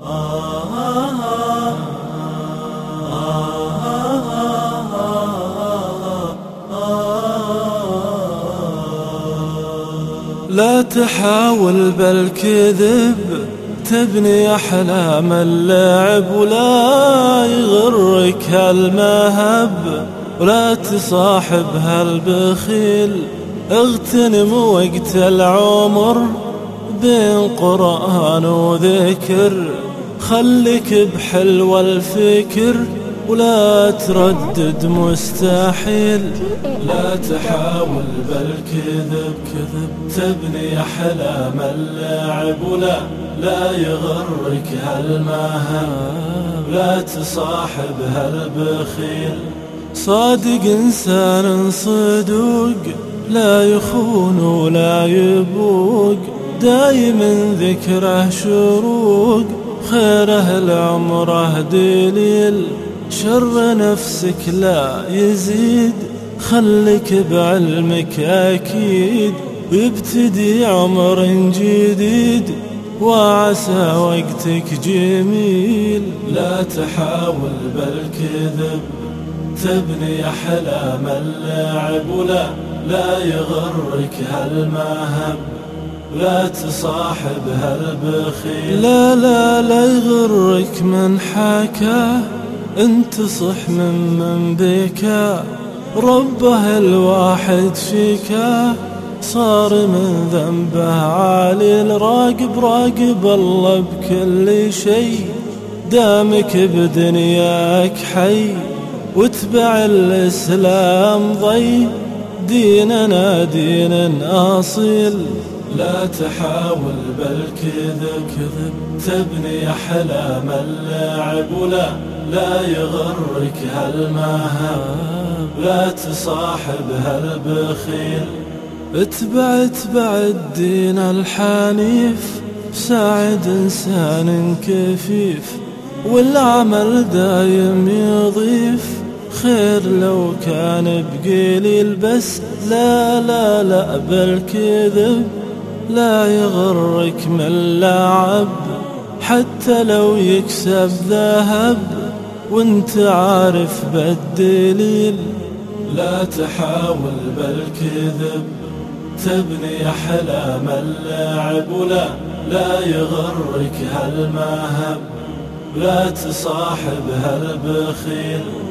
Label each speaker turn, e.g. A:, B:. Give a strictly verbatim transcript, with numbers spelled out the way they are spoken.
A: لا تحاول بالكذب تبني أحلام اللعب، ولا يغرك هالمهب ولا تصاحب هالبخيل. اغتنم وقت العمر بين قرآن وذكر، خليك بحلو الفكر ولا تردد مستحيل. لا تحاول بالكذب كذب تبني أحلام اللعب، ولا لا يغرك هالمهب لا تصاحب هالبخيل. صادق إنسان صدوق لا يخون ولا يبوق، دايم ذكره شروق خيره العمره دليل. شر نفسك لا يزيد خلك بعلمك أكيد، ويبتدي عمر جديد وعسى وقتك جميل. لا تحاول بالكذب تبني أحلام اللعب، ولا لا يغرك هالمهب لا تصاحب هالبخيل. لا لا لا يغرك من حكاه انتصح من من بكى، ربه الواحد شكاه صار من ذنبه عالي. الراقب راقب الله بكل شيء، دامك بدنياك حي واتبع الإسلام ضي، ديننا دين أصيل. لا تحاول بالكذب كذب تبني أحلام اللعب، ولا لا يغرك هالمهب لا تصاحب هالبخيل. اتبع اتبع الدين الحنيف، ساعد إنسان كفيف والعمل دايم يضيف خير لو كان بقليل. بس لا لا لا بالكذب لا يغرك من لعب، حتى لو يكسب ذهب وانت عارف بالدليل. لا تحاول بالكذب تبني أحلام اللعب، ولا لا يغرك هالمهب لا تصاحب هالبخيل.